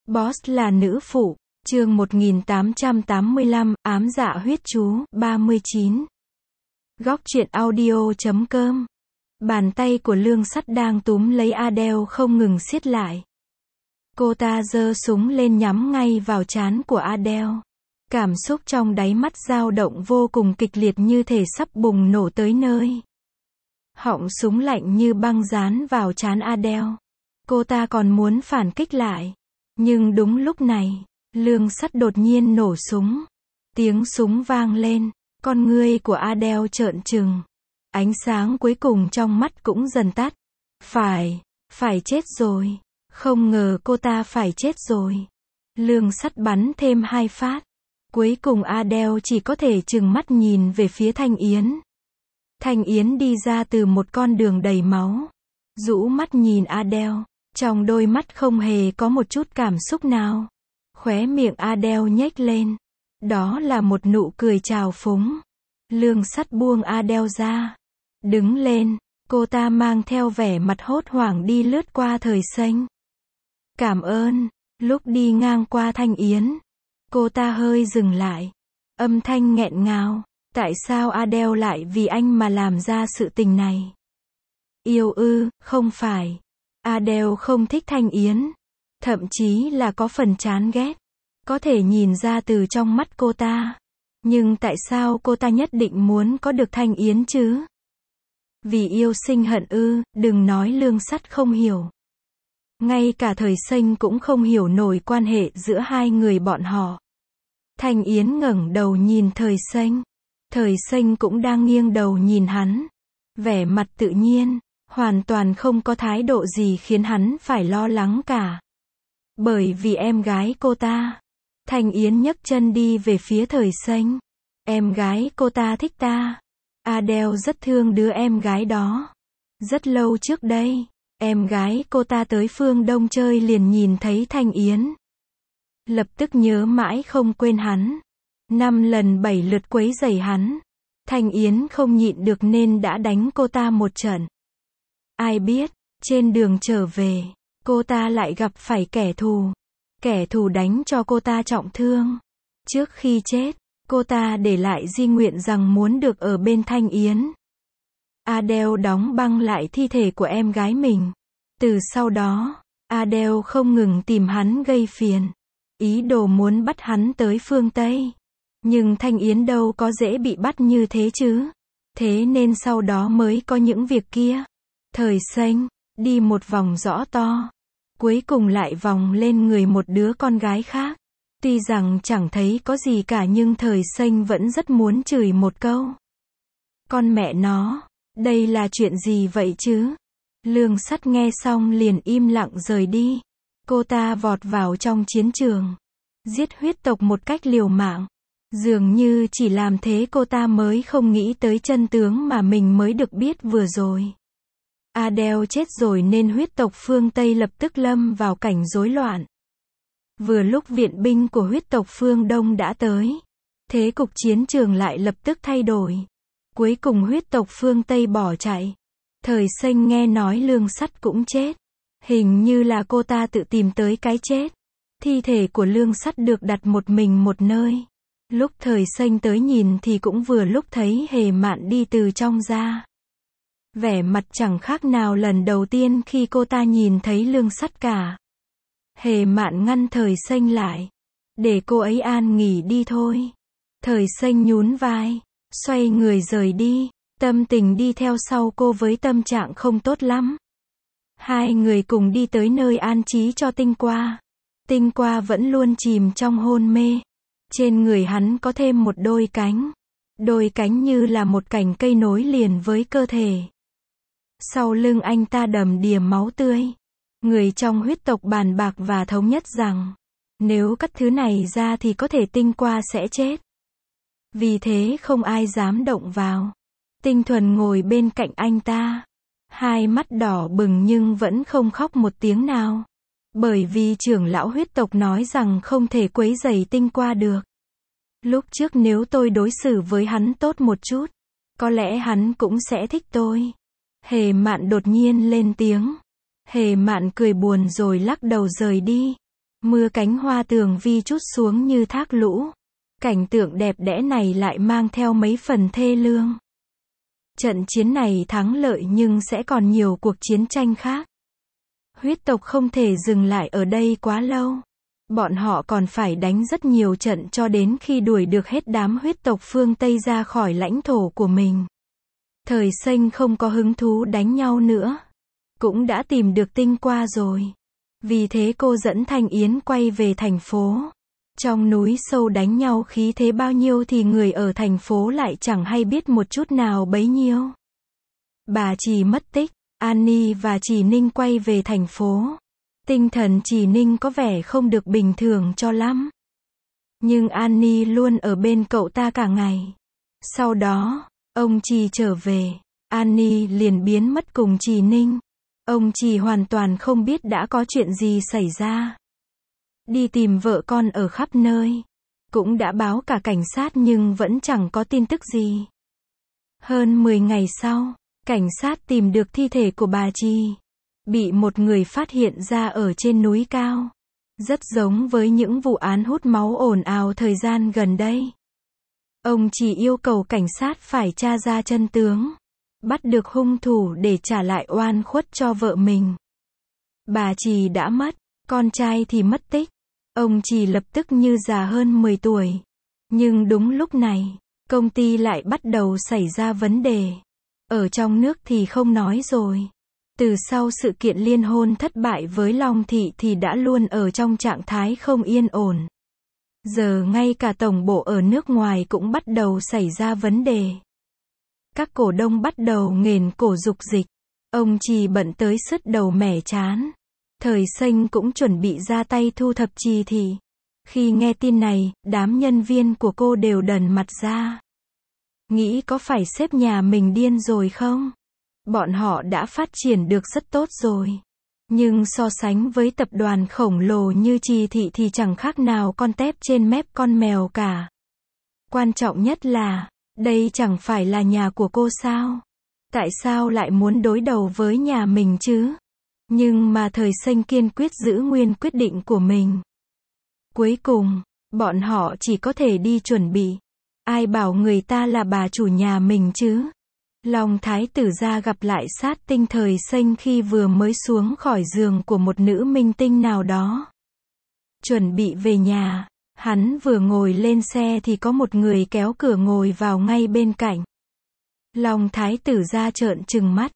Boss là nữ phụ. Chương 1885, ám dạ huyết chú, 39. Góc truyện audio.com. Bàn tay của Lương Sắt đang túm lấy Adele không ngừng siết lại. Cô ta giơ súng lên nhắm ngay vào trán của Adele. Cảm xúc trong đáy mắt dao động vô cùng kịch liệt như thể sắp bùng nổ tới nơi. Họng súng lạnh như băng dán vào trán Adele. Cô ta còn muốn phản kích lại. Nhưng đúng lúc này, Lương Sắt đột nhiên nổ súng. Tiếng súng vang lên, con ngươi của Adele trợn trừng. Ánh sáng cuối cùng trong mắt cũng dần tắt. Phải chết rồi. Không ngờ cô ta phải chết rồi. Lương Sắt bắn thêm 2 phát. Cuối cùng Adele chỉ có thể trừng mắt nhìn về phía Thanh Yến. Thanh Yến đi ra từ một con đường đầy máu. Rũ mắt nhìn Adele. Trong đôi mắt không hề có một chút cảm xúc nào. Khóe miệng Adele nhếch lên. Đó là một nụ cười trào phúng. Lương Sắt buông Adele ra. Đứng lên, cô ta mang theo vẻ mặt hốt hoảng đi lướt qua Thời Xanh. Cảm ơn. Lúc đi ngang qua Thanh Yến, cô ta hơi dừng lại. Âm thanh nghẹn ngào. Tại sao Adele lại vì anh mà làm ra sự tình này? Yêu ư, không phải. Adele không thích Thanh Yến. Thậm chí là có phần chán ghét. Có thể nhìn ra từ trong mắt cô ta. Nhưng tại sao cô ta nhất định muốn có được Thanh Yến chứ? Vì yêu sinh hận ư, đừng nói Lương Sắt không hiểu. Ngay cả Thời Xanh cũng không hiểu nổi quan hệ giữa hai người bọn họ. Thanh Yến ngẩng đầu nhìn Thời Xanh. Thời Xanh cũng đang nghiêng đầu nhìn hắn. Vẻ mặt tự nhiên, hoàn toàn không có thái độ gì khiến hắn phải lo lắng cả. Bởi vì em gái cô ta. Thanh Yến nhấc chân đi về phía Thời Xanh. Em gái cô ta thích ta. Adele rất thương đứa em gái đó. Rất lâu trước đây, em gái cô ta tới phương Đông chơi liền nhìn thấy Thanh Yến. Lập tức nhớ mãi không quên hắn. 5 lần 7 lượt quấy rầy hắn. Thanh Yến không nhịn được nên đã đánh cô ta một trận. Ai biết, trên đường trở về, cô ta lại gặp phải kẻ thù. Kẻ thù đánh cho cô ta trọng thương. Trước khi chết, cô ta để lại di nguyện rằng muốn được ở bên Thanh Yến. Adele đóng băng lại thi thể của em gái mình. Từ sau đó, Adele không ngừng tìm hắn gây phiền. Ý đồ muốn bắt hắn tới phương Tây. Nhưng Thanh Yến đâu có dễ bị bắt như thế chứ. Thế nên sau đó mới có những việc kia. Thời Xanh, đi một vòng rõ to. Cuối cùng lại vòng lên người một đứa con gái khác. Tuy rằng chẳng thấy có gì cả nhưng Thời Xanh vẫn rất muốn chửi một câu. Con mẹ nó, đây là chuyện gì vậy chứ? Lương Sắt nghe xong liền im lặng rời đi. Cô ta vọt vào trong chiến trường. Giết huyết tộc một cách liều mạng. Dường như chỉ làm thế cô ta mới không nghĩ tới chân tướng mà mình mới được biết vừa rồi. Adele chết rồi nên huyết tộc phương Tây lập tức lâm vào cảnh rối loạn. Vừa lúc viện binh của huyết tộc phương Đông đã tới, thế cục chiến trường lại lập tức thay đổi. Cuối cùng huyết tộc phương Tây bỏ chạy. Thời Xanh nghe nói Lương Sắt cũng chết. Hình như là cô ta tự tìm tới cái chết. Thi thể của Lương Sắt được đặt một mình một nơi. Lúc Thời Xanh tới nhìn thì cũng vừa lúc thấy Hề Mạn đi từ trong ra. Vẻ mặt chẳng khác nào lần đầu tiên khi cô ta nhìn thấy Lương Sắt cả. Hề Mạn ngăn Thời Xanh lại. Để cô ấy an nghỉ đi thôi. Thời Xanh nhún vai, xoay người rời đi. Tâm tình đi theo sau cô với tâm trạng không tốt lắm. Hai người cùng đi tới nơi an trí cho Tinh Qua. Tinh Qua vẫn luôn chìm trong hôn mê. Trên người hắn có thêm một đôi cánh. Đôi cánh như là một cành cây nối liền với cơ thể. Sau lưng anh ta đầm đìa máu tươi. Người trong huyết tộc bàn bạc và thống nhất rằng, nếu cắt thứ này ra thì có thể Tinh Qua sẽ chết. Vì thế không ai dám động vào. Tinh Thuần ngồi bên cạnh anh ta. Hai mắt đỏ bừng nhưng vẫn không khóc một tiếng nào. Bởi vì trưởng lão huyết tộc nói rằng không thể quấy rầy Tinh Qua được. Lúc trước nếu tôi đối xử với hắn tốt một chút, có lẽ hắn cũng sẽ thích tôi. Hề Mạn đột nhiên lên tiếng. Hề Mạn cười buồn rồi lắc đầu rời đi. Mưa cánh hoa tường vi trút xuống như thác lũ. Cảnh tượng đẹp đẽ này lại mang theo mấy phần thê lương. Trận chiến này thắng lợi nhưng sẽ còn nhiều cuộc chiến tranh khác. Huyết tộc không thể dừng lại ở đây quá lâu. Bọn họ còn phải đánh rất nhiều trận cho đến khi đuổi được hết đám huyết tộc phương Tây ra khỏi lãnh thổ của mình. Thời Xanh không có hứng thú đánh nhau nữa. Cũng đã tìm được tinh qua rồi. Vì thế cô dẫn Thanh Yến quay về thành phố. Trong núi sâu đánh nhau khí thế bao nhiêu thì người ở thành phố lại chẳng hay biết một chút nào bấy nhiêu. Bà Trì mất tích, Annie và Trì Ninh quay về thành phố. Tinh thần Trì Ninh có vẻ không được bình thường cho lắm. Nhưng Annie luôn ở bên cậu ta cả ngày. Sau đó, ông Trì trở về, Annie liền biến mất cùng Trì Ninh. Ông Trì hoàn toàn không biết đã có chuyện gì xảy ra. Đi tìm vợ con ở khắp nơi. Cũng đã báo cả cảnh sát nhưng vẫn chẳng có tin tức gì. Hơn 10 ngày sau, cảnh sát tìm được thi thể của bà Trì. Bị một người phát hiện ra ở trên núi cao. Rất giống với những vụ án hút máu ồn ào thời gian gần đây. Ông chỉ yêu cầu cảnh sát phải tra ra chân tướng. Bắt được hung thủ để trả lại oan khuất cho vợ mình. Bà Trì đã mất, con trai thì mất tích. Ông Trì lập tức như già hơn 10 tuổi. Nhưng đúng lúc này, công ty lại bắt đầu xảy ra vấn đề. Ở trong nước thì không nói rồi. Từ sau sự kiện liên hôn thất bại với Long Thị thì đã luôn ở trong trạng thái không yên ổn. Giờ ngay cả tổng bộ ở nước ngoài cũng bắt đầu xảy ra vấn đề. Các cổ đông bắt đầu nghền cổ dục dịch. Ông Trì bận tới sứt đầu mẻ chán. Thời Xanh cũng chuẩn bị ra tay thu thập Trì Thị. Khi nghe tin này, đám nhân viên của cô đều đần mặt ra. Nghĩ có phải sếp nhà mình điên rồi không? Bọn họ đã phát triển được rất tốt rồi. Nhưng so sánh với tập đoàn khổng lồ như Trì Thị thì chẳng khác nào con tép trên mép con mèo cả. Quan trọng nhất là, đây chẳng phải là nhà của cô sao? Tại sao lại muốn đối đầu với nhà mình chứ? Nhưng mà Thời Xanh kiên quyết giữ nguyên quyết định của mình. Cuối cùng, bọn họ chỉ có thể đi chuẩn bị. Ai bảo người ta là bà chủ nhà mình chứ? Long Thái tử ra gặp lại sát tinh Thời Xanh khi vừa mới xuống khỏi giường của một nữ minh tinh nào đó. Chuẩn bị về nhà, hắn vừa ngồi lên xe thì có một người kéo cửa ngồi vào ngay bên cạnh. Long Thái tử ra trợn trừng mắt.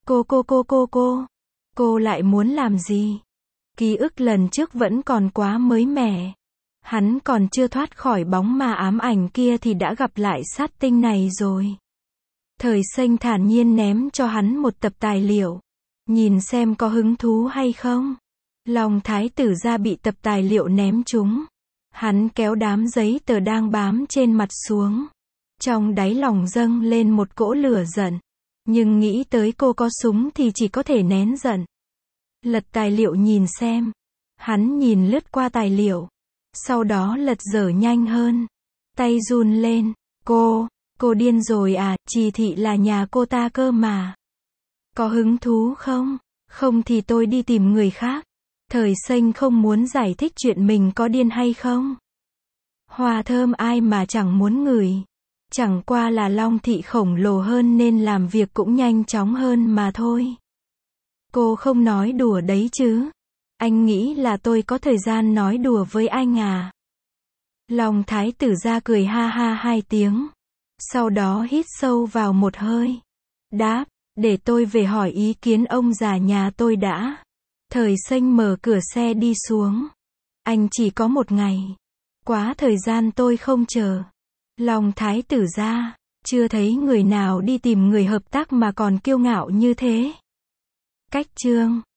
Cô lại muốn làm gì? Ký ức lần trước vẫn còn quá mới mẻ. Hắn còn chưa thoát khỏi bóng ma ám ảnh kia thì đã gặp lại sát tinh này rồi. Thời Xanh thản nhiên ném cho hắn một tập tài liệu. Nhìn xem có hứng thú hay không. Long Thái tử ra bị tập tài liệu ném trúng. Hắn kéo đám giấy tờ đang bám trên mặt xuống. Trong đáy lòng dâng lên một cỗ lửa giận. Nhưng nghĩ tới cô có súng thì chỉ có thể nén giận. Lật tài liệu nhìn xem. Hắn nhìn lướt qua tài liệu. Sau đó lật dở nhanh hơn. Tay run lên. Cô điên rồi à, Trì Thị là nhà cô ta cơ mà. Có hứng thú không? Không thì tôi đi tìm người khác. Thời Xanh không muốn giải thích chuyện mình có điên hay không. Hoa thơm ai mà chẳng muốn ngửi. Chẳng qua là Long Thị khổng lồ hơn nên làm việc cũng nhanh chóng hơn mà thôi. Cô không nói đùa đấy chứ. Anh nghĩ là tôi có thời gian nói đùa với anh à? Long Thái tử ra cười ha ha 2 tiếng. Sau đó hít sâu vào một hơi. Đáp, để tôi về hỏi ý kiến ông già nhà tôi đã. Thời Xanh mở cửa xe đi xuống. Anh chỉ có 1 ngày. Quá thời gian tôi không chờ. Long Thái tử ra, chưa thấy người nào đi tìm người hợp tác mà còn kiêu ngạo như thế. Cách chương